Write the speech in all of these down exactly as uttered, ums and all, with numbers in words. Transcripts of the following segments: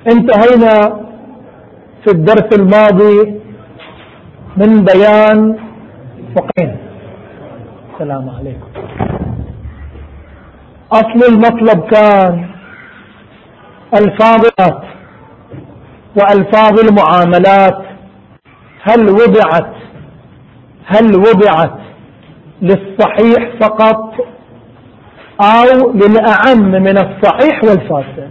انتهينا في الدرس الماضي من بيان فقهين. السلام عليكم. أصل المطلب كان الفاظ وألفاظ المعاملات هل وضعت هل وضعت للصحيح فقط أو للأعم من الصحيح والفاسد.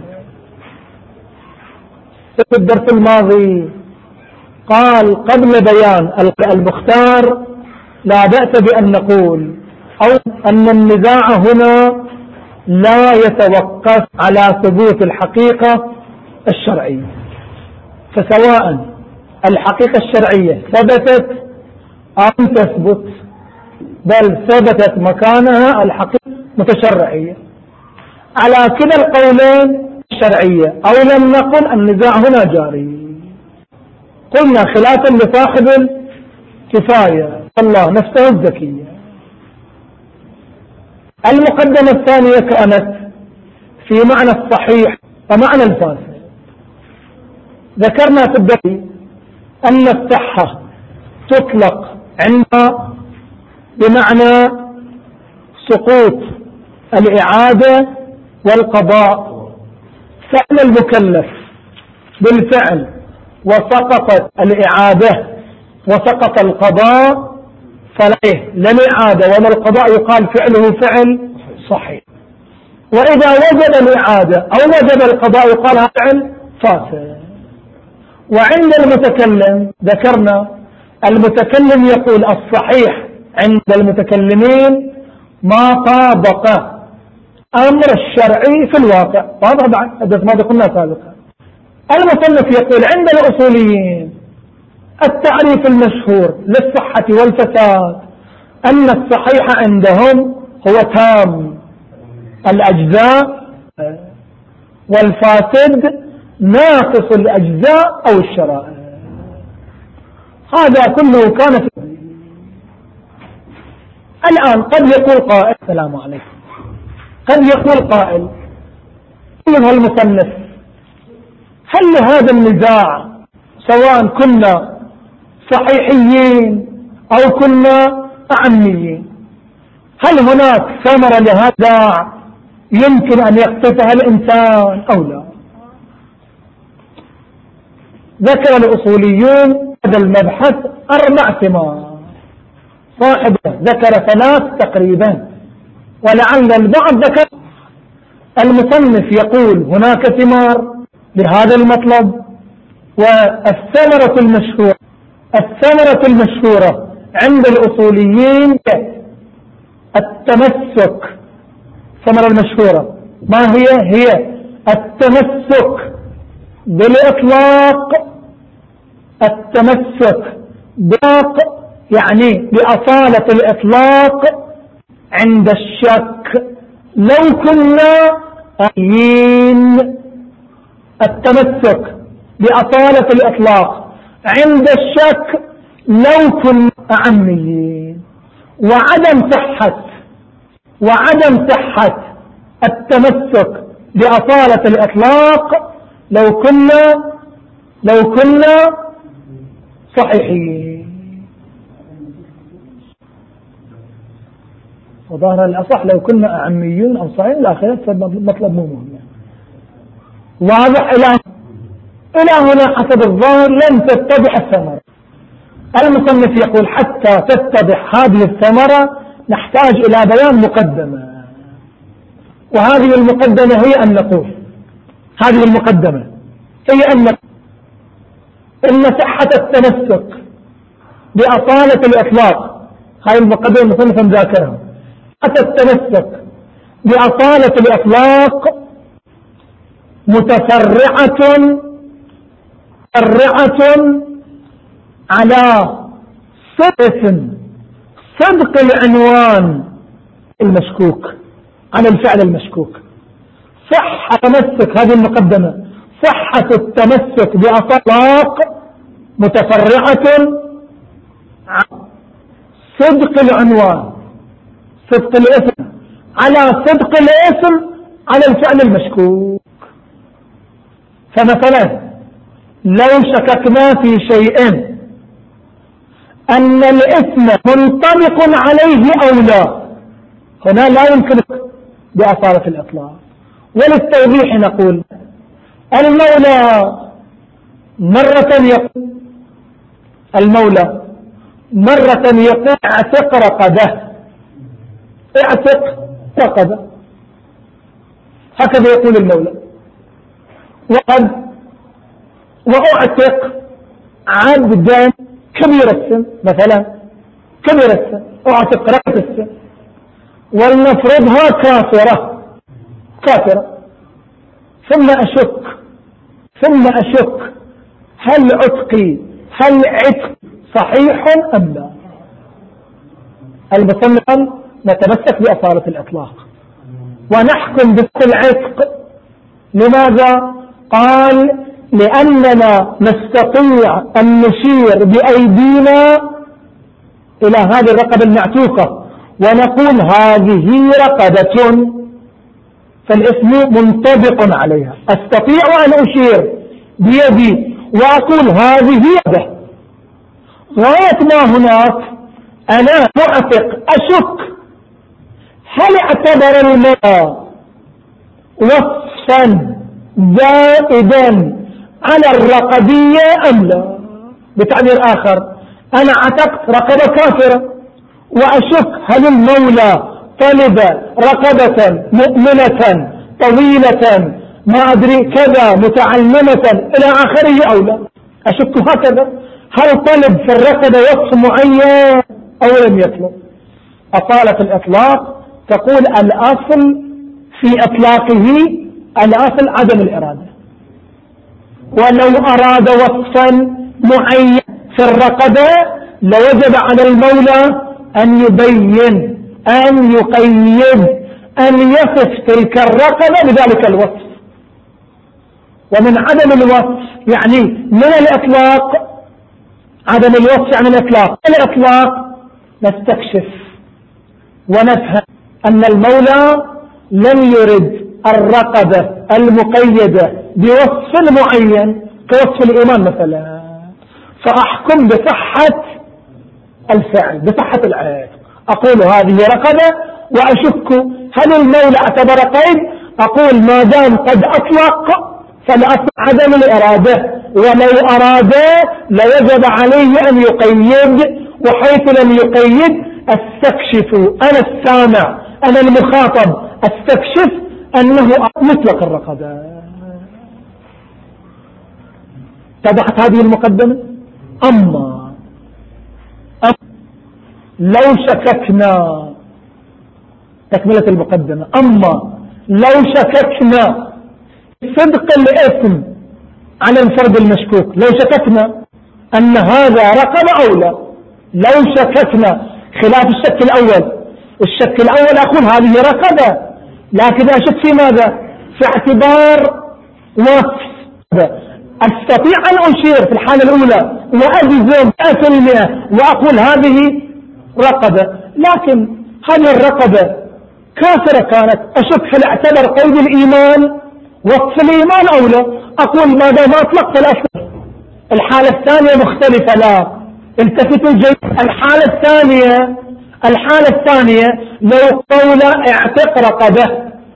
في الدرس الماضي قال قبل بيان المختار لا بأس بأن نقول أو أن النزاع هنا لا يتوقف على ثبوت الحقيقة الشرعية، فسواء الحقيقة الشرعية ثبتت أو تثبت بل ثبتت مكانها الحقيقة متشرعية، على كلا القولين الشرعية أو لم نقل النزاع هنا جاري. قلنا خلافا لصاحب الكفاية الله نفسه الذكية. المقدمة الثانية كانت في معنى الصحيح ومعنى الفاسد. ذكرنا في الدليل أن الصحة تطلق عندنا بمعنى سقوط الإعادة والقضاء، فعل المكلف بالفعل وسقطت الإعادة وسقط القضاء فليه لا الإعادة ولا القضاء يقال فعله فعل صحيح، وإذا وجد الإعادة أو وجد القضاء يقال هذا فعل فاسد. وعند المتكلم ذكرنا المتكلم يقول الصحيح عند المتكلمين ما طابق أمر الشرعي في الواقع، واضح بعد حدث ما قلنا سابقا. المصنف يقول عند الأصوليين التعريف المشهور للصحة والفساد أن الصحيح عندهم هو تام الأجزاء والفاسد ناقص الأجزاء أو الشرائع. هذا كله كان في الآن قد يقول قائل السلام عليكم قد يقول قائل أيها المصنف هل لهذا النزاع سواء كنا صحيحيين أو كنا أعميين هل هناك ثمرة لهذا يمكن أن يقطفها الإنسان أو لا؟ ذكر الأصوليون هذا المبحث أربع ثمار، صاحب ذكر ثلاث تقريبا ولعل البعض ذكر. المصنف يقول هناك ثمار لهذا المطلب، والثمرة المشهورة الثمرة المشهورة عند الأصوليين التمسك. الثمرة المشهورة ما هي؟ هي التمسك بالإطلاق، التمسك بالإطلاق يعني بأصالة الإطلاق عند الشك لو كنا أعميين. التمسك بأصالة الإطلاق عند الشك لو كنا أعميين. وعدم صحة وعدم صحة التمسك بأصالة الإطلاق لو كنا لو كنا صحيحين. وظاهر الأصح لو كنا أعميون أو صحيح الآخرة مطلب مو مهم يعني. واضح إلى إلى هنا حسب الظاهر لن تتضح الثمرة. المصنف يقول حتى تتضح هذه الثمرة نحتاج إلى بيان مقدمة، وهذه المقدمة هي أن نقول هذه المقدمة هي أن نقول إن صحة التمسك بأصالة الإطلاق، هذه المقدمة المصنف مذاكرها، صحة التمسك بأصالة الإطلاق متفرعة متفرعة على صدق صدق العنوان المشكوك، على الفعل المشكوك. صحة تمسك هذه المقدمة صحة التمسك بأطلاق متفرعة على صدق العنوان صدق الاسم على صدق الاسم على الفعل المشكوك. فمثلا لو شككنا في شيء أن الاسم منطبق عليه أو لا، هنا لا يمكن بأصالة الإطلاق. وللتوضيح نقول المولى مرة يقول المولى مرة يقول اعتق رقبة، اعتق رقبة، هكذا يقول المولى. وقد واعتق عبدا كبير السن، مثلا كبير السن اعتق رقبة السن، ولنفرضها كافرة كافرة، ثم أشك ثم أشك هل عتقي هل عتق صحيح أم لا؟ المصنف نتمسك بأصالة الإطلاق ونحكم بالعتق. لماذا؟ قال لأننا نستطيع أن نشير بأيدينا إلى هذه الرقبة المعتوقة ونقول هذه رقبة، فالاسم منطبق عليها. أستطيع أن أشير بيدي وأقول هذه يده. غاية ما هناك أنا معتق أشك هل اعتبر المولى وصفا زائدا على الرقبية أم لا؟ بتعبير آخر أنا عتقت رقبة كافرة وأشك هل المولى طلب رقبة مؤمنة طويلة ما أدري كذا متعلمة إلى آخره أو لا، أشك هكذا. هل طلب في الرقبة وصف معين أو لم يطلب؟ أصالة الإطلاق تقول الأصل في إطلاقه الأصل عدم الإرادة، ولو أراد وصفا معين في الرقبة لوجب على المولى أن يبين أن يقيد أن يصف تلك الرقبة بذلك الوصف. ومن عدم الوصف يعني من الإطلاق، عدم الوصف عن الإطلاق، الإطلاق نستكشف ونفهم أن المولى لم يرد الرقبة المقيدة بوصف معين كوصف الإيمان مثلا، فأحكم بصحة الفعل بصحة العهد. أقول هذه رقبة وأشك هل المولى اعتبر قيد، أقول ما دام قد أطلق فالأصل عدم الإرادة، ولو أراد لوجب عليه أن يقيد، وحيث لم يقيد استكشف أنا السامع أنا المخاطب استكشف أنه مطلق الرقبة. اتضحت هذه المقدمة؟ أما أم لو شككنا تكملة المقدمة، أما لو شككنا صدق الاسم على الفرد المشكوك، لو شككنا أن هذا رقبة أو لا، لو شككنا خلاف الشك الأول، الشك الأول أقول هذه رقبة، لكن أشك في ماذا؟ في اعتبار وصف. أستطيع أن أشير في الحالة الأولى وأجزم مئة بالمئة وأقول هذه رقبة، لكن هذه الرقبة كافرة كانت، أشك هل اعتبر قيد الإيمان وصف الإيمان أو لا، أقول ما دام أطلق فالأصل. الحالة الثانية مختلفة، لا التفتوا جيد. الحالة الثانية الحالة الثانية لو قول اعتق رقبة،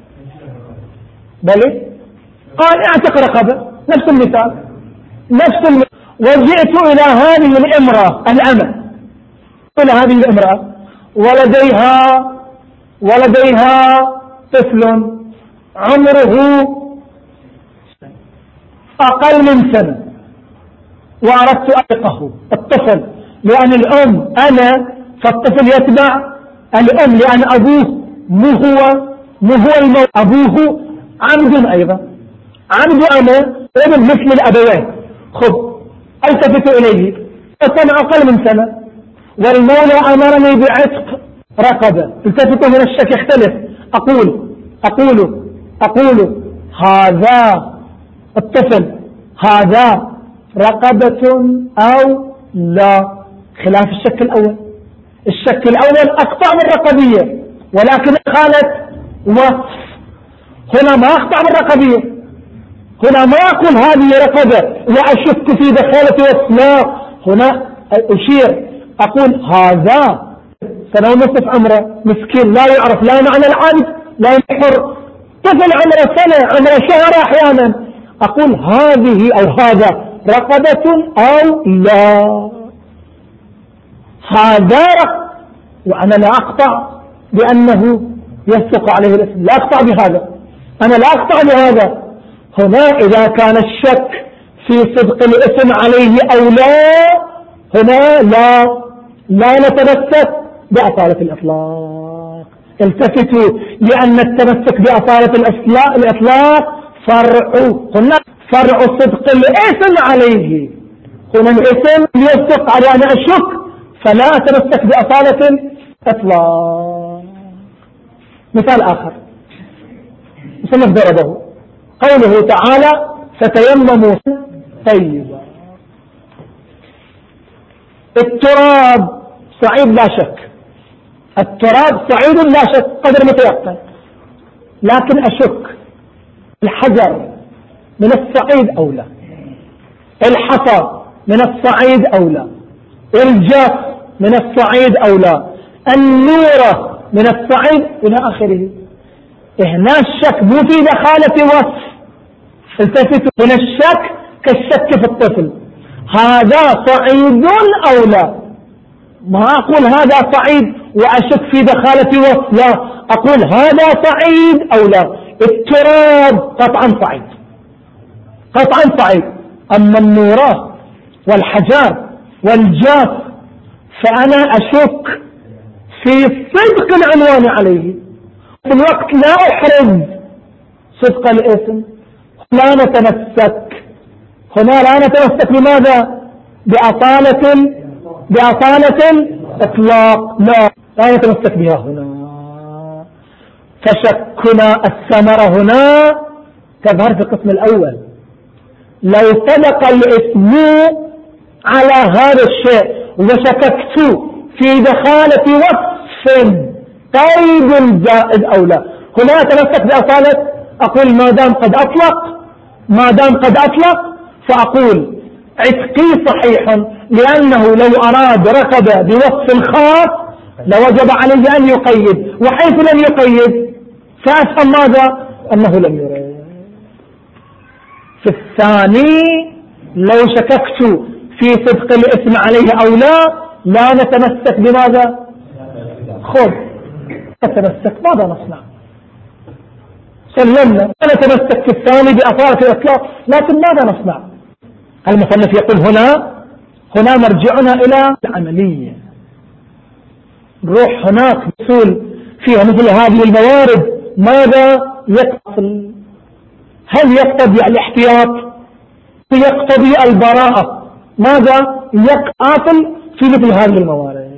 بل قال اعتق رقبة نفس المثال نفس المثال وجئت إلى هذه الامرأة الأمة، إلى هذه الامرأة ولديها ولديها طفل عمره أقل من سنة وأردت أعتقه الطفل، لأن الأم أنا فالطفل يتبع الأم، لأن أبوه مو هو مو هو الموت، أبوه عمد أيضا، عمد أنا ابن مثل الأبوين. خذ التفت إليه السنة أقل من سنة والمولى أمرني بعتق رقبة، التفتوا من الشك يختلف. أقول أقول أقول هذا الطفل هذا رقبة أو لا، خلاف الشك الأول. الشك الأول أقطع بالرقبية ولكن قالت وصف، هنا ما أقطع بالرقبية، هنا ما أقول هذه رقبة لا أشك في دخالة وصلاة، هنا أشير أقول هذا سنة ونصف عمره مسكين لا يعرف لا معنى العبد لا يحر، طفل عمره سنة عمره شهر أحيانا، أقول هذه أو هذا رقبة أو لا، هذا رقبة وأنا لا أقطع بأنه يصدق عليه الاسم، لا أقطع بهذا، أنا لا أقطع بهذا. هنا إذا كان الشك في صدق الاسم عليه أو لا، هنا لا لا نتمسك بأصالة الإطلاق. التفتوا، لأن التمسك بأصالة الإطلاق فرع، قلنا فرع صدق الاسم عليه، هنا الاسم يصدق على أن أشك فلا أتمسك بأصالة الإطلاق. مثال آخر مصنف ضربه قوله تعالى فتيمموا طيبا، التراب صعيد لا شك، التراب صعيد لا شك قدر متيقن، لكن أشك الحجر من الصعيد أو لا، الحصى من الصعيد أو لا، الجاف من الصعيد أو لا، النورة من الصعيد إلى آخره. هنا الشك مو في دخالة وصف، التفتوا، هنا الشك كالشك في الطفل، هذا صعيد أو لا، ما أقول هذا صعيد وأشك في دخالة وصف، لا أقول هذا صعيد أو لا. التراب قطعا صعيد، قطعا صعيد، أما النورات والحجار والجاف فأنا أشك في صدق العنوان عليه، في الوقت لا أحرز صدق الاسم، لا نتمسك هنا، لا نتمسك بماذا؟ بأصالة بأصالة الإطلاق، لا لا نتمسك بها هنا. فشكنا الثمرة هنا تظهر في القسم الأول، لو صدق الاسم على هذا الشيء وشككت في دخالة وصف طيب زائد أو لا، هنا أتمسك بأصالة، أقول ما دام قد أطلق، ما دام قد أطلق فأقول عتقي صحيح، لأنه لو أراد رقبة بوصف خاص لوجب عليه أن يقيد، وحيث لم يقيد فأفهم ماذا؟ أنه لم يريد. في الثاني لو شككت في صدق الاسم عليه أو لا، لا نتمسك بماذا؟ خذ نتمسك، ماذا نصنع؟ سلمنا، لا نتمسك في الثاني بأصالة الإطلاق، لكن ماذا نصنع؟ المصنف يقول هنا هنا مرجعنا إلى العملية، نروح هناك بصول فيها مثل هذه الموارد، ماذا يقتضي؟ هل يقتضي الاحتياط؟ يقتضي البراءة؟ ماذا يقاتل في مثل هذه الموارد؟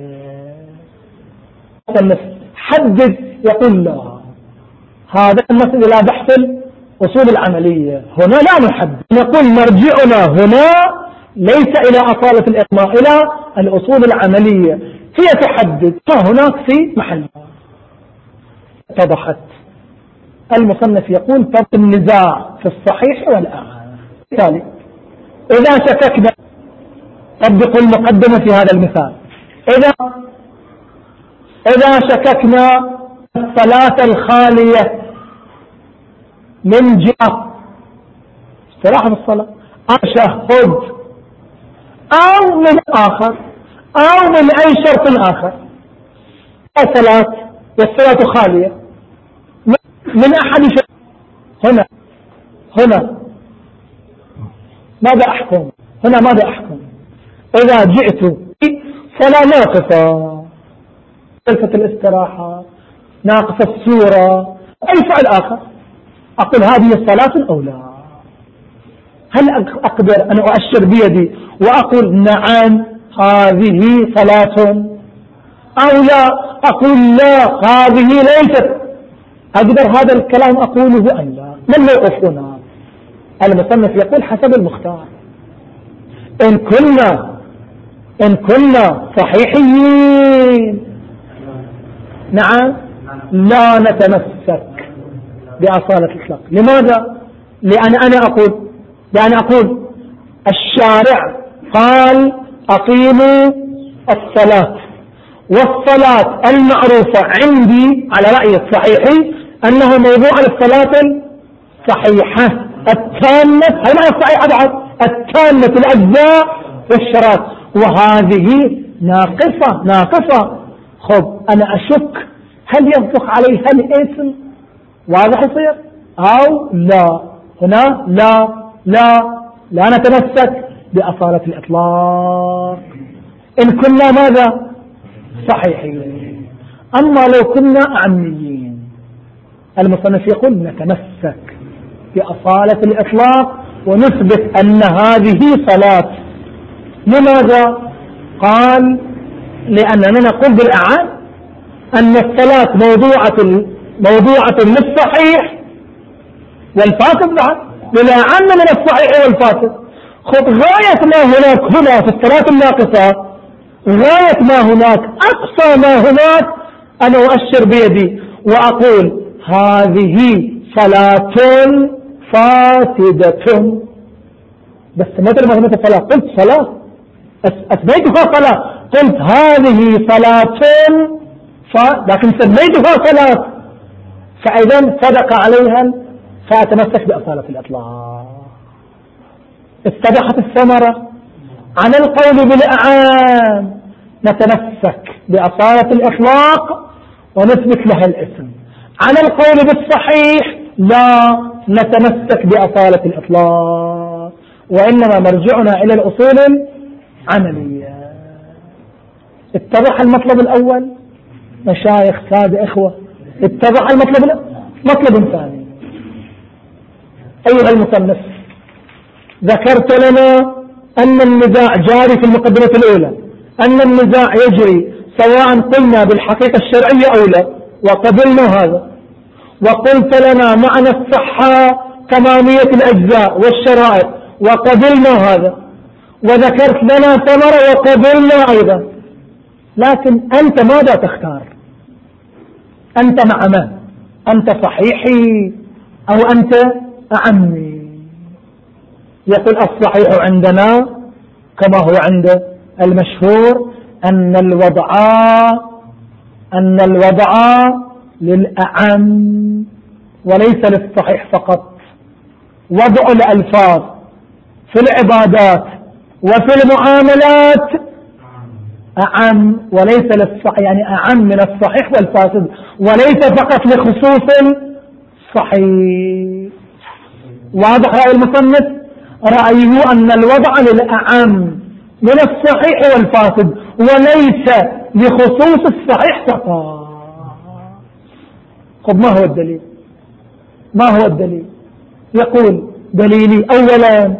حدد، يقول لا، هذا المسألة إلى بحث أصول العملية، هنا لا نحدد، نقول مرجعنا هنا ليس إلى أصالة الإطلاق، إلى الأصول العملية، هي تحدد ما هناك في محل. اتضحت. المصنف يقول طب النزاع في الصحيح والأعلى. بالتالي إذا شككنا، طبقوا المقدمة في هذا المثال، إذا إذا شككنا الصلاة الخالية من جهة استراحة الصلاة أو تشهد أو من آخر أو من أي شرط آخر، الصلاة والصلاة خالية من أحد شرط، هنا هنا ماذا أحكم؟ هنا ماذا أحكم؟ إذا جئت صلاة ناقصة، جلسة الاستراحة ناقصة السورة أي فعل آخر، أقول هذه الصلاة أو لا؟ هل أقدر أن أؤشر بيدي وأقول نعم هذه صلاة أو لا أقول لا هذه ليست؟ أقدر هذا الكلام أقوله أم لا؟ من موقفنا؟ المصنف يقول حسب المختار، إن كنا إن كنا صحيحين نعم لا نتمسك بأصالة الإطلاق. لماذا؟ لأن أنا أقول لأن أقول الشارع قال أقيموا الصلاة، والصلاة المعروفة عندي على رأي الصحيحي أنه موضوع الصلاة الصحيحة التامة، هذا معنى الصحيحة بعد التامة الأجزاء والشرائط، وهذه ناقصة ناقصة. خب أنا أشك هل يصدق عليها الاسم واضح يصير أو لا؟ هنا لا لا لا نتمسك بأصالة الإطلاق إن كنا ماذا صحيحين. أما لو كنا أعميين المصنف يقول نتمسك بأصالة الإطلاق ونثبت أن هذه صلاة. لماذا؟ قال لأننا نقول بالأعان أن الصلاة موضوعة موضوعة للصحيح والفاسد بعد، للأعان من الصحيح والفاسد. خذ غاية ما هناك هنا في الصلاة الناقصة، غاية ما هناك أقصى ما هناك أنا أؤشر بيدي وأقول هذه صلاة فاسدة. بس مثل ما قلت صلاة قلت صلاة أثبتها صلاة، قلت هذه صلاة ف... لكن سميتها صلاة، فإذا صدق عليها فأتمسك بأصالة الإطلاق. اتضحت الثمرة. عن القول بالأعان نتمسك بأصالة الإطلاق ونثبت لها الاسم، عن القول بالصحيح لا نتمسك بأصالة الإطلاق، وإنما مرجعنا إلى الأصول العملية. اتضح المطلب الأول مشايخ سادة إخوة؟ اتضح المطلب الأول. مطلب ثاني أيها المصنف، ذكرت لنا أن النزاع جاري في المقدمة الأولى، أن النزاع يجري سواء قلنا بالحقيقة الشرعية أو لا، وقبلنا هذا، وقلت لنا معنى الصحة تمامية الأجزاء والشرائط، وقبلنا هذا، وذكرت لنا ثمرة وقبلنا أيضا. لكن أنت ماذا تختار؟ أنت مع من؟ أنت صحيحي أو أنت أعمي؟ يقول الصحيح عندنا كما هو عند المشهور أن الوضع أن الوضع للأعم وليس للصحيح فقط. وضع الألفاظ في العبادات وفي المعاملات أعم وليس للصحيح، يعني أعم من الصحيح والفاسد، وليس فقط لخصوص الصحيح. واضح رأي المصنف؟ رأيه أن الوضع للأعم من الصحيح والفاسد وليس لخصوص الصحيح فقط. طب ما هو الدليل؟ ما هو الدليل؟ يقول دليلي أولا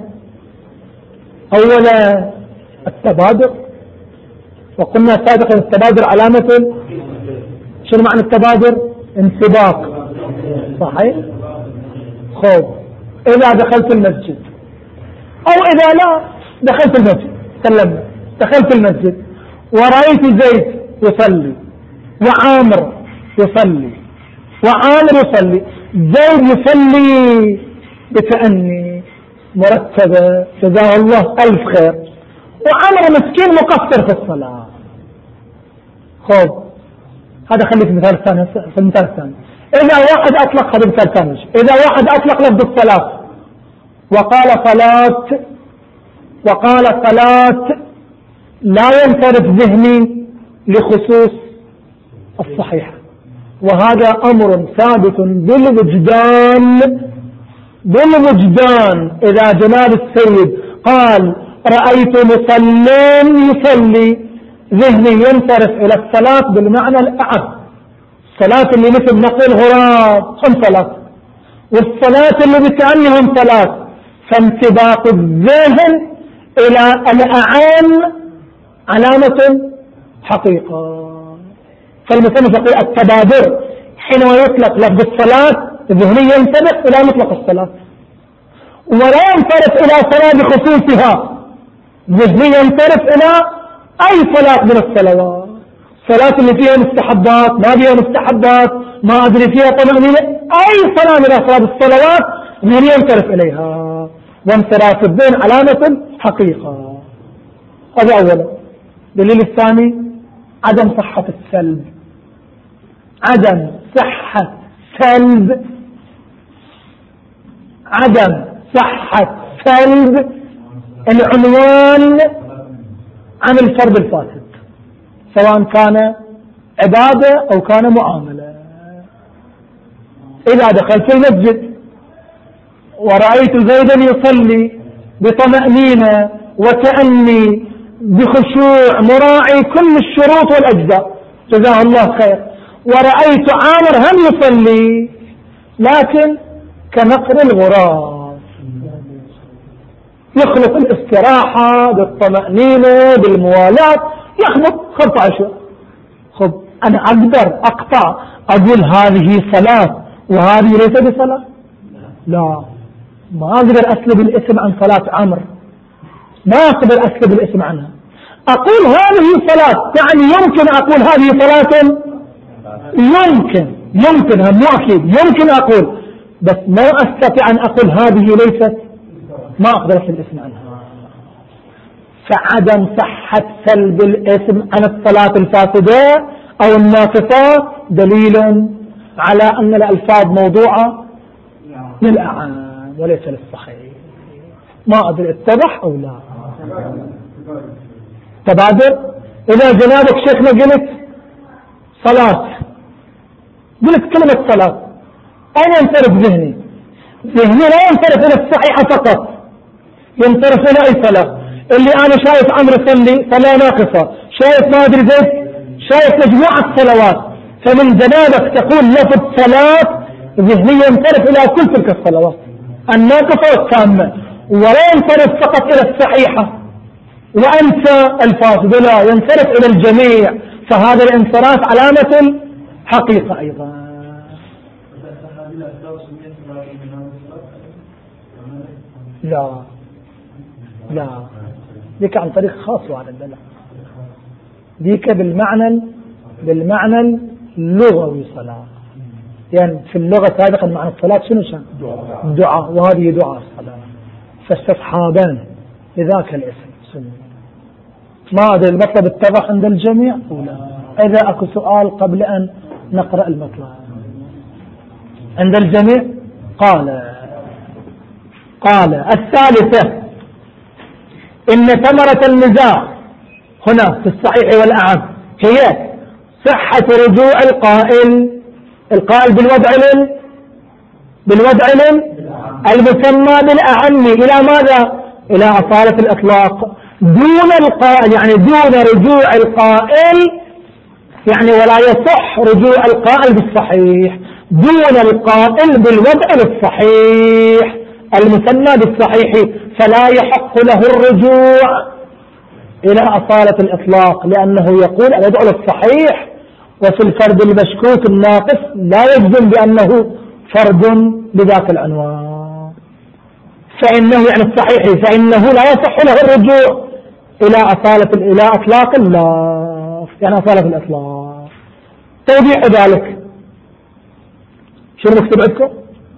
أولا التبادر، وقلنا سابقا التبادر علامة شنو معنى التبادر؟ انسباق، صحيح؟ خب إذا دخلت المسجد أو إذا لا دخلت المسجد، سلمنا دخلت المسجد ورأيت زيد يصلي وعامر يصلي وعامر يصلي، زيد يصلي بتأني مرتبة جزاه الله ألف خير، وعامر مسكين مقصر في الصلاة. خب هذا خلي في المثال الثاني. في المثال الثاني إذا واحد أطلق هذا المثال الثاني إذا واحد أطلق لفظ الصلاة وقال صلاة وقال صلاة لا ينصرف ذهني لخصوص الصحيح، وهذا أمر ثابت بالوجدان بالوجدان. إذا جناب السيد قال رأيت مصلين يصلي، ذهني ينصرف إلى الصلاة بالمعنى الأعم، الصلاة اللي مثل نقل غراب هم صلاة، والصلاة اللي بتعنيهم صلاة، فانسباق الذهن إلى الأعم علامة حقيقة. فالمصنف يقول التبادر حينما يطلق لفظ الصلاة الذهني ينسبق إلى مطلق الصلاة، ولا ينصرف إلى صلاة بخصوصها، الذهني ينصرف إلى أي صلاة من الصلوات، صلاة اللي فيها مستحبات ما فيها مستحبات ما أدري فيها طمأنينة، أي صلاة من أصحاب الصلوات من ينصرف إليها، وانصراف الذهن علامة حقيقة. هذا أولا. دليل الثاني عدم صحة السلب، عدم صحة سلب عدم صحة سلب العنوان عن الفرد الفاسد، سواء كان عبادة أو كان معاملة. إذا دخلت المسجد ورأيت زيدا يصلي بطمأنينة وكأني بخشوع مراعي كل الشروط والأجزاء جزاه الله خير، ورأيت عامر هم يصلي لكن كنقر الغراب يخلط الاستراحة بالطمأنينة بالموالاة، يخلط خلط عشوائي. خب أنا أقدر أقطع أقول هذه صلاة وهذه ليس بصلاة؟ لا، ما أقدر أسلب الاسم عن صلاة عمر، ما أقدر أسلب الاسم عنها. أقول هذه صلاة، يعني يمكن أقول هذه صلاة، يمكن يمكن هم مو أكيد، يمكن أقول، بس ما أستطيع أن أقول هذه ليست، ما أقدر أسلب الاسم عنها. فعدم صحة سلب الاسم عن الصلاة الفاسدة أو الناقصة دليل على أن الألفاظ موضوعة للأعان وليس للصحيح. ما أدري اتضح أو لا؟ تبادر. إذا جنابك شيخنا قلت صلاة، قلت كلمة صلاة، أين ينصرف ذهني؟ ذهني لا ينصرف إلى الصحيحة فقط، ينصرف إلى أي صلاة. اللي أنا شايف عمرو يصلي صلاة ناقصة، شايف ما أدري زيد، شايف مجموعة صلوات، فمن جنابك تقول لفظ صلاة ذهني ينصرف إلى كل تلك الصلوات الناقصة والتامة، ولا ينصرف فقط إلى الصحيحة وأنسى الفاسد، لا ينصرف إلى الجميع. فهذا الانصراف علامة حقيقة أيضا. لا لا، ذيك عن طريق خاص وعلى الدلع، ذيك بالمعنى بالمعنى اللغوي صلاة، يعني في اللغة سابقا معنى الصلاة شنو شان؟ دعاء، وهذه دعاء الصلاة، فاستصحابان لذاك الاسم سنة. ما أدري المطلب اتضح عند الجميع ولا؟ إذا أكو سؤال قبل أن نقرأ المطلب عند الجميع. قال قال الثالثة إن ثمرة النزاع هنا في الصحيح والأعم هي صحة رجوع القائل القائل بالوضع لل بالوضع لل المسمى بالأعم إلى ماذا؟ إلى أصالة الإطلاق دون القائل، يعني دون رجوع القائل، يعني ولا يصح رجوع القائل بالصحيح دون القائل بالوضع للصحيح المسمى بالصحيح، فلا يحق له الرجوع إلى أصالة الإطلاق، لأنه يقول الوضع للصحيح، وفي الفرد المشكوك الناقص لا يجزم بأنه فرد بذاك العنوان، فإنه يعني الصحيح فإنه لا يصح له الرجوع إلى أصالة إلى أطلاق الله، يعني أصالة الإطلاق. توضيح ذلك شو مكتوب عندكم؟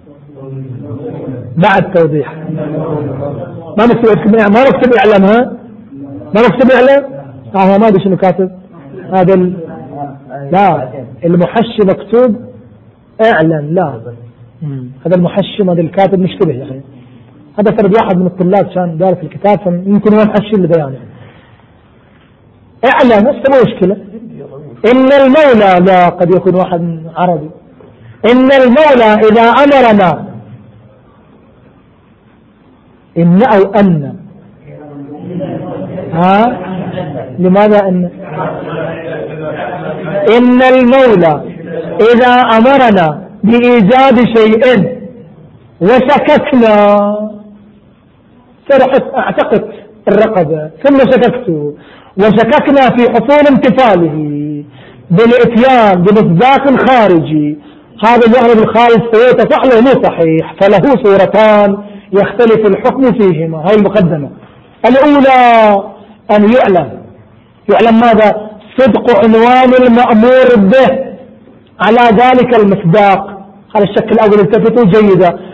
بعد توضيح ما مكتوب عندكم، ما مكتوب إعلام، ها ما مكتوب إعلام، اه ما أدري شنو كاتب هذا ال... لا المحشي مكتوب اعلن، لا هذا المحشي هذا الكاتب مشتبه يا أخي، هذا فرد واحد من الطلاب كان دارس الكتاب فيمكن هو محشي البيان. اعلن مو مشكلة. إن المولى، لا قد يكون واحد عربي، إن المولى إذا أمرنا، إن أو أن، ها لماذا إن؟ إن المولى إذا أمرنا بإيجاد شيء وشككنا، سرحت أعتقد الرقبة ثم شككت وشككنا في حصول امتثاله بالإتيان بمصداق خارجي، هذا الجهل بالخارج سيتصح له مو صحيح، فله صورتان يختلف الحكم فيهما. هاي المقدمة الأولى أن يعلم يعلم ماذا؟ صدق عنوان المأمور به على ذلك المصداق. هذا الشكل الأول التفتوا جيدا،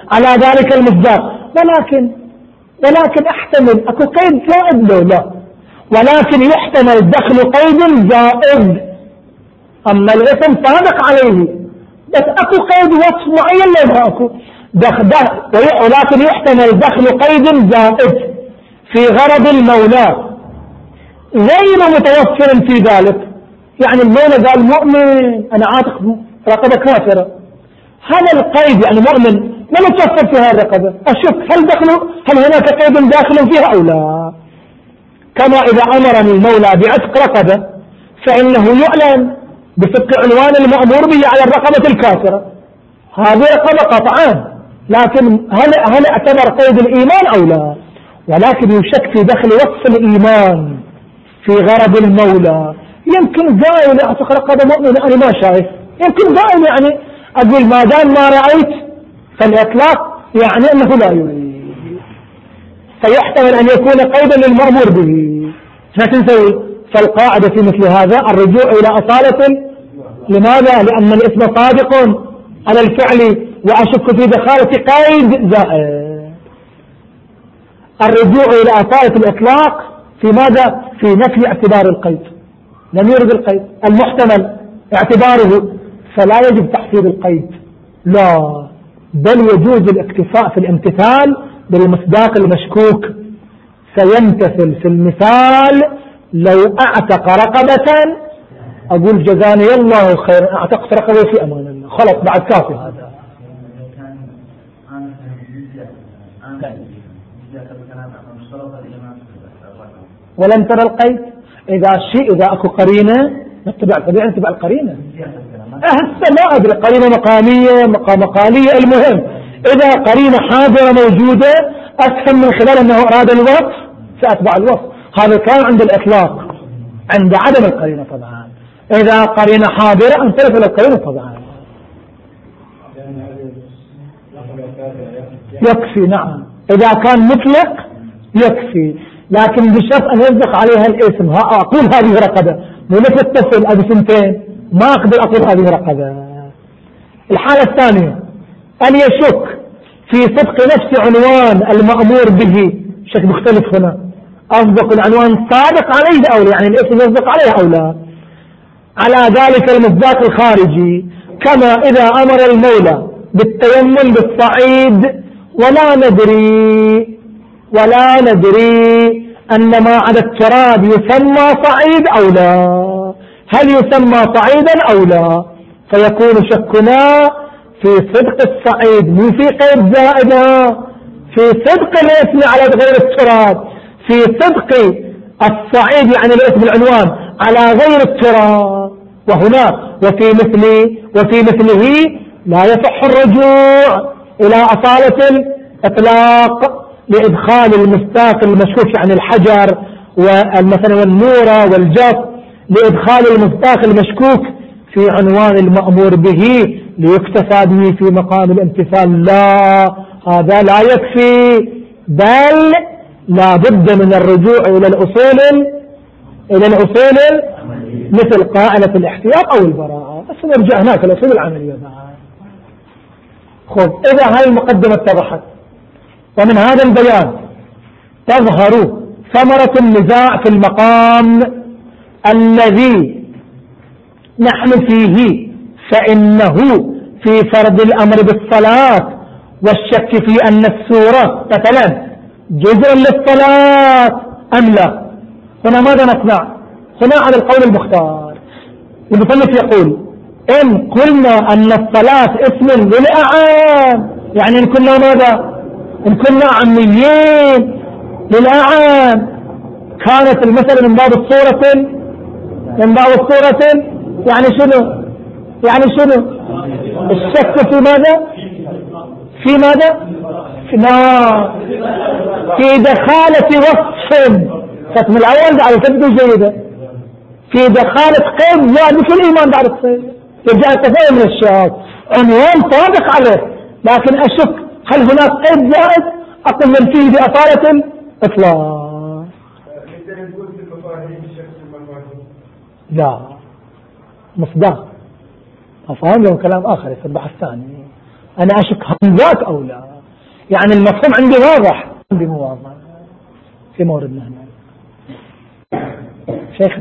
على ذلك المصداق. ولكن ولكن احتمل اكو قيد زائد له لا، ولكن يحتمل دخل قيد زائد. اما الاسم صادق عليه بس اكو قيد وصف معين لا اكو دخل، ولكن يحتمل دخل قيد زائد في غرض المولى غير متوفر في ذلك. يعني المولى قال مؤمن انا عاتق رقبة كافرة، هذا القيد يعني مؤمن ما متوفر في هذه الرقبة، اشوف هل دخل هل هناك قيد داخل فيها او لا. كما اذا امرني المولى بعتق رقبة فانه يعلن بصدق عنوان المأمور به على الرقبة الكافرة، هذه رقبة قطعا، لكن هل هل اعتبر قيد الايمان او لا؟ ولكن يشك في دخل وصف الايمان في غرض المولى. يمكن قائل اعتق رقبة مؤمنة انا ما شايف، يمكن قائل يعني اقول ما دام ما رأيت فالاطلاق يعني انه لا يريد، فيحتمل ان يكون قيدا للمأمور به. ما تنسوي؟ فالقاعدة في مثل هذا الرجوع الى اصالة. لماذا؟ لان الاسم صادق على الفعل واشك في دخالة قيد زائد. الرجوع الى اصالة الاطلاق في ماذا؟ في نفي اعتبار القيد، لم يرد القيد المحتمل اعتباره، فلا يجب تحصيل القيد لا، بل يجوز الاكتفاء في الامتثال بالمصداق المشكوك. سيمتثل في المثال لو اعتق رقبة اقول جزاني الله خير اعتقت رقبة في امان الله، خلص بعد كافي هذا. ولم ترى القيد اذا شيء اذا اكو قرينة نتبع طبيعي نتبع القرينة. هسه ما ادري قرينة مقامية مقالية، المهم اذا قرينة حاضرة موجودة افهم من خلال انه اراد الوصف ساتبع الوصف. هذا كان عند الاطلاق، عند عدم القرينة طبعا. اذا قرينة حاضرة انتبه للقرينة طبعا يكفي. نعم اذا كان مطلق يكفي، لكن بشرط ان يصدق عليها الاسم. ها اقول هذه رقبة مو نتصل ابي سنتين ما اقدر اقول هذه رقبة. الحالة الثانية ان يشك في صدق نفس عنوان المأمور به، شك مختلف هنا، اصدق العنوان صادق عليه او لا، يعني الاسم يصدق عليه او لا، على ذلك المصداق الخارجي. كما اذا امر المولى بالتيمم بالصعيد ولا ندري ولا ندري أن ما على التراب يسمى صعيد أو لا، هل يسمى صعيدا أو لا، فيكون شكنا في صدق الصعيد مو في قيد زائدة، في صدق الاسم على غير التراب، في صدق الصعيد يعني الاسم العنوان على غير التراب. وهنا وفي مثل وفي مثله لا يصح الرجوع إلى أصالة الإطلاق لإدخال المصداق المشكوك يعني الحجر والمثل والنورة والجف، لإدخال المصداق المشكوك في عنوان المأمور به ليكتفى به في مقام الامتثال. لا، هذا لا يكفي، بل لا بد من الرجوع إلى الأصول إلى الأصول مثل قاعدة الاحتياط أو البراءة. بس نرجع هناك الأصول العملية. خذ إذا هاي المقدمة اتضحت، ومن هذا البيان تظهر ثمرة النزاع في المقام الذي نحن فيه، فإنه في فرض الأمر بالصلاة والشك في أن السورة مثلا جزء للصلاة أم لا. هنا ماذا نصنع؟ هنا على القول المختار المصنف يقول إن قلنا أن الصلاة اسم للأعام، يعني إن كنا ماذا؟ إن كنا عاميين للأعام كانت المسألة من باب الصورة من باب الصورة يعني شنو؟ يعني شنو؟ الشك في ماذا؟ في ماذا؟ في, ما في دخالة وصف ختم الأول على تبدو جيدة، في دخالة قيد زائد مثل الإيمان بعد الصيد يرجع التفاهم من الشيخ عنوان صادق عليه، لكن أشك هل هناك قيد زائد أقل من فيه بأصالة إطلاق. لا مصداق أفهم له كلام آخر في البحث الثاني. أنا أشك همزات أو لا، يعني المفهوم عندي واضح، عندي مو واضح في موردنا هنا. شيخنا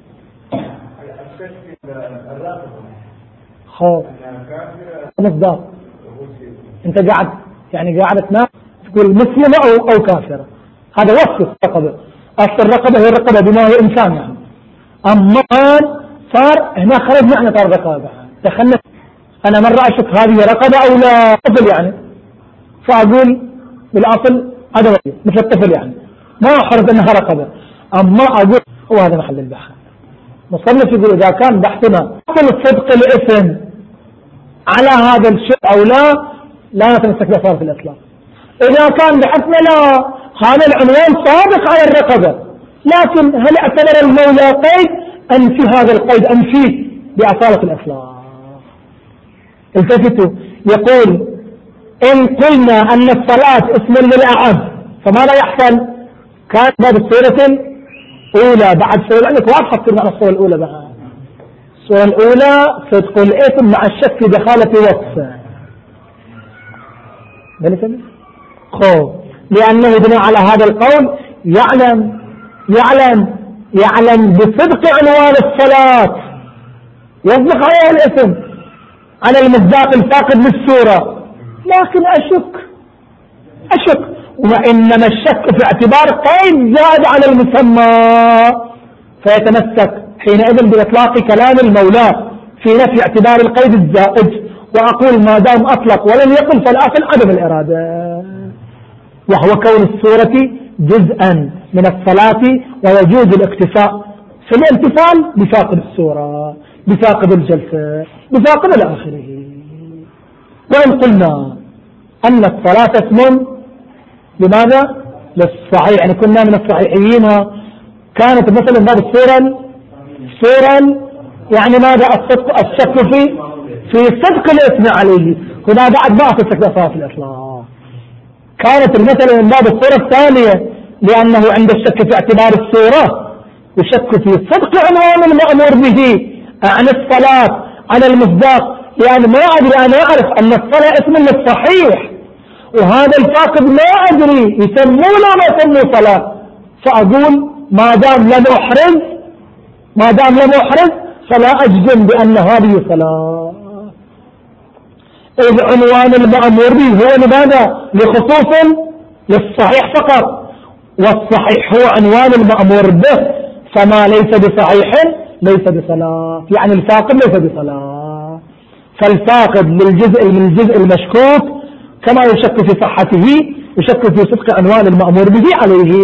خوف مصداق، انت قاعد يعني قاعد تنام تقول مسلمة او او كافرة، هذا وصف الرقبة. اصل الرقبة هي الرقبة بما هي انسان يعني، اما صار هنا خرج معنى صار رقابة. دخلنا انا مرة اشك هذه رقبة او لا طفل يعني، فاقول بالاصل هذا مثل الطفل يعني ما احرز انها رقبة، اما اقول هو هذا محل البحث. مصنف يقول اذا كان بحثنا اصل صدق الاسم على هذا الشيء او لا لا نتمسك بأصالة الإطلاق. إذا كان بحثنا لا هذا العنوان صادق على الرقبة، لكن هل اعتبر المولى قيد أنفي هذا القيد أنفيه بأصالة الإطلاق؟ التفتوا يقول إن قلنا أن الصلاة اسم للأعم فماذا يحصل؟ كان بعد السورة الأولى بعد السورة الأولى واضحة تصير معنى السورة الأولى بقى. السورة الأولى صدق الاسم مع الشك في دخالة وصفه خوف، لأنه بناء على هذا القول يعلم يعلم يعلم بصدق عنوان الصلاة يصدق عليها الاسم على المصداق الفاقد للسورة، لكن أشك أشك وإنما الشك في اعتبار قيد زاد على المسمى، فيتمسك حينئذ بإطلاق كلام المولى في نفي اعتبار القيد الزائد، وأقول ما دام أطلق ولم يقل فالأصل عدم الإرادة، وهو كون السورة جزءا من الصلاة ويجوز الاكتفاء في الامتثال بفاقد السورة بفاقد الجلسة بفاقد إلى آخره. وإن قلنا أن الصلاة اسم لماذا؟ للصحيح، يعني كنا من الصحيحيين كانت مثلا باب السورة سورة يعني ماذا الصدق الشك في في صدق الاسم عليه، هنا بعد ما أصدق بأصالة الإطلاق. كانت المثل من باب الصورة الثانية لأنه عند الشك في اعتبار الصورة يشك في صدق عنوان المأمور به عن الصلاة على المصداق، لأن ما أدري أنا أعرف أن الصلاة اسم للصحيح وهذا الفاقد ما أدري يسمونه ما يسمونه صلاة، فأقول ما دام لم أحرز ما دام لم أحرز فلا أجزم بأن هذه صلاة، إذ عنوان المأمور به هو لماذا؟ لخصوص للصحيح فقط، والصحيح هو عنوان المأمور به، فما ليس بصحيح ليس بصلاة، يعني الفاقد ليس بصلاة. فالفاقد للجزء من الجزء المشكوك كما يشك في صحته يشك في صدق عنوان المأمور به عليه.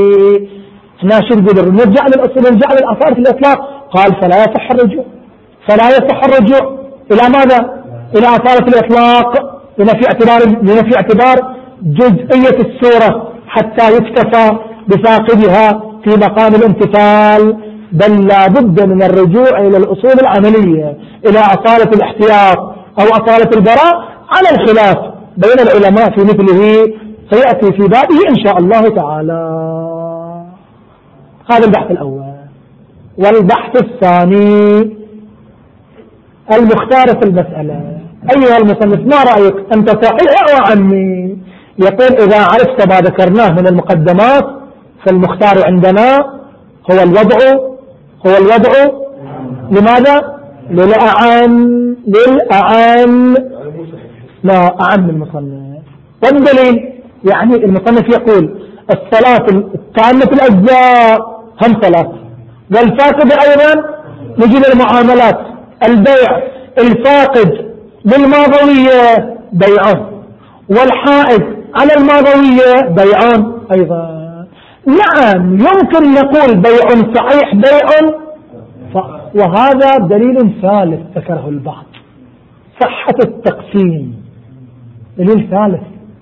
هنا شو نقول؟ نرجع للأصل نرجع للأصالة في الإطلاق، قال فلا يصح الرجوع فلا يصح الرجوع إلى ماذا؟ إلى أصالة الإطلاق لنفي اعتبار لنفي اعتبار جزئية السورة حتى يكتفى بفاقدها في مقام الامتثال، بل لا بد من الرجوع إلى الأصول العملية إلى أصالة الاحتياط أو أصالة البراء على الخلاف بين العلماء في مثله سيأتي في بابه إن شاء الله تعالى. هذا البحث الأول. والبحث الثاني المختار في المسألة. أيها المصنف ما رأيك أنت صحيح أو عمي؟ يقول إذا عرفت ما ذكرناه من المقدمات فالمختار عندنا هو الوضع هو الوضع لماذا؟ للأعم للأعم لا أعم المصنف. والدليل يعني المصنف يقول الصلاة التامة الأجزاء هم صلاة، والفاقد أيضا نجي للمعاملات البيع الفاقد بالماضوية بيعان، والحائز على الماضوية بيعان أيضا. نعم يمكن نقول بيع صحيح بيع ف... وهذا دليل ثالث ذكره البعض صحة التقسيم، دليل ثالث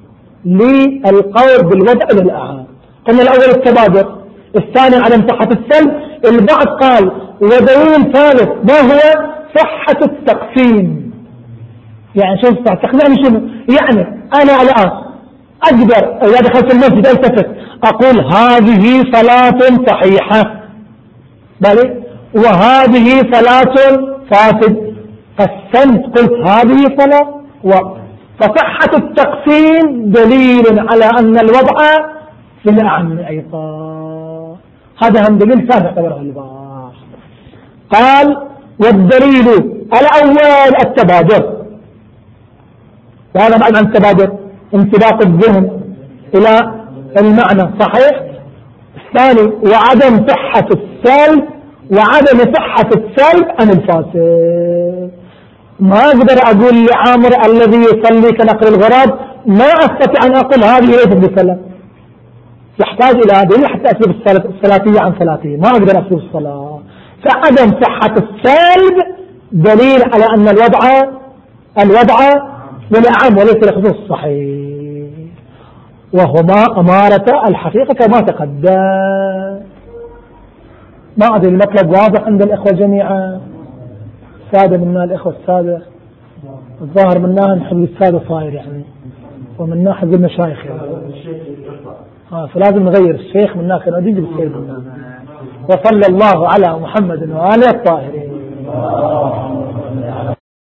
للقول بالوضع للأعام. قلنا الأول التبادر، الثاني عدم صحة السلب، البعض قال ودليل ثالث ما هو؟ صحة التقسيم. يعني شو تقنعني شنو؟ يعني أنا الآن أقدر إذا دخلت المسجد ألتفت أقول هذه صلاة صحيحة بلي وهذه صلاة فاسد، قسمت قلت هذه صلاة و... فصحة التقسيم دليل على أن الوضع في الأعم أيضا. هذا هم دليل ثاني اعتبره البعض. قال والدليل الأول التبادر، وهذا معنى عن التبادر انطلاق الذهن إلى المعنى صحيح. الثاني وعدم صحة السلب، وعدم صحة السلب عن الفاسد. ما أقدر أقول لعامر الذي يصلي كنقر الغراب ما أستطيع أن أقول هذه ليست بسلام، يحتاج إلى دليل حتى أسلوب الصلاتية عن صلاته، ما أقدر أسلوب الصلاة. فعدم صحة السلب دليل على أن الوضع الوضع للأعم وليس لخصوص الصحيح، وهما أمارة الحقيقة كما تقدم. ما أدري المطلب واضح عند الإخوة جميعا. سادة منا الإخوة السادة الظاهر منا نحب السادة صاير يعني، ومنا حب المشايخ يعني. آه فلازم نغير الشيخ منا خير نجيب السيد منا. وصلى الله على محمد وآله الطاهرين.